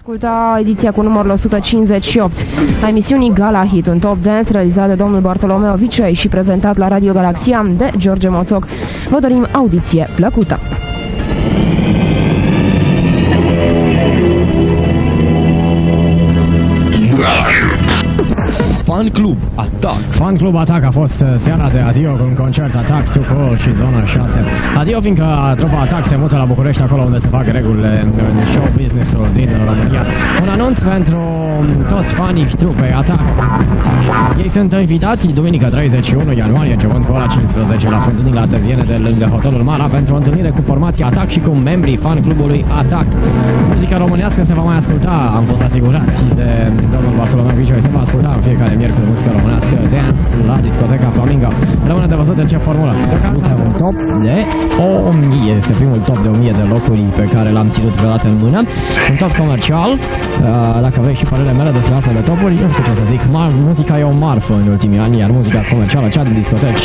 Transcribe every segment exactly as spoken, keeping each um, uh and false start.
asculta ediția cu numărul o sută cincizeci și opt a emisiunii Gala Hit, un top dance realizat de domnul Bartolomeo Vicei și prezentat la Radio Galaxia de George Moțoc. Vă dorim audiție plăcută! Fan Club Attack. Fan Club Attack a fost seara de adio cu un concert Attack, Tucol și Zona șase. Adio fiindcă trupa Attack se mută la București, acolo unde se fac regulile în show business-ul din România. Un anunț pentru toți fanii trupei Attack. Ei sunt invitați duminica treizeci și unu ianuarie, începând cu ora cincisprezece la Fântânile Arteziene de lângă Hotelul Mara, pentru o întâlnire cu formația Attack și cu membrii fan clubului Attack. Muzica românească se va mai asculta, am fost asigurați de domnul Bartolomeu Vicei, se va asculta în fiecare miercuri muzică românească, dance la discoteca Flamingo. Rămâne de văzut în ce formulă. Uite, un top de o mie. Este primul top de o mie de locuri pe care l-am ținut vreodată în mână. Un top comercial. Dacă vrei și părerile mele despre astfel de topuri, nu știu ce să zic. Mar muzica e o marfă în ultimii ani, iar muzica comercială, cea de discoteci,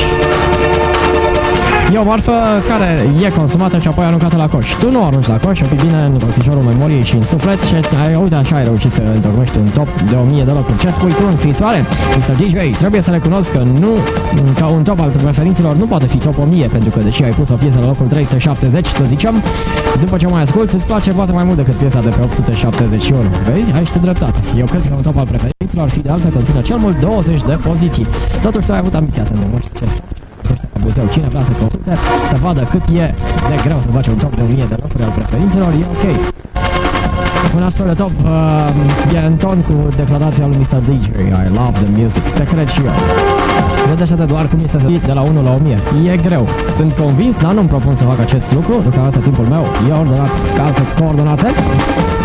e o marfă care e consumată și apoi aruncată la coș. Tu nu arunci la coș, o fi bine în roțișorul memoriei și în suflet și ai, uite, așa ai reușit să întocmești un top de o mie de locuri. Ce spui tu în scrisoare? mister D J, trebuie să recunosc că nu, ca un top al preferințelor nu poate fi top o mie, pentru că deși ai pus o piesă la locul trei sute șaptezeci, să zicem, după ce mai asculti, îți place poate mai mult decât piesa de pe opt sute șaptezeci și unu. Vezi? Ai și tu dreptate. Eu cred că un top al preferințelor ar fi ideal să conțină cel mult douăzeci de poziții. Totuși tu ai avut ambiția să demonstri ce Buzău. Cine vrea să consulte, să vadă cât e de greu să faci un top de o mie de locuri al preferințelor, e ok. Un astfel de top uh, e în ton cu declarația lui mister D J, I love the music, te cred și eu. Vedeți-te doar cum este să fii de la unu la o mie. E greu. Sunt convins, dar nu-mi propun să fac acest lucru, deocamdată timpul meu e ordonat ca alte coordonate.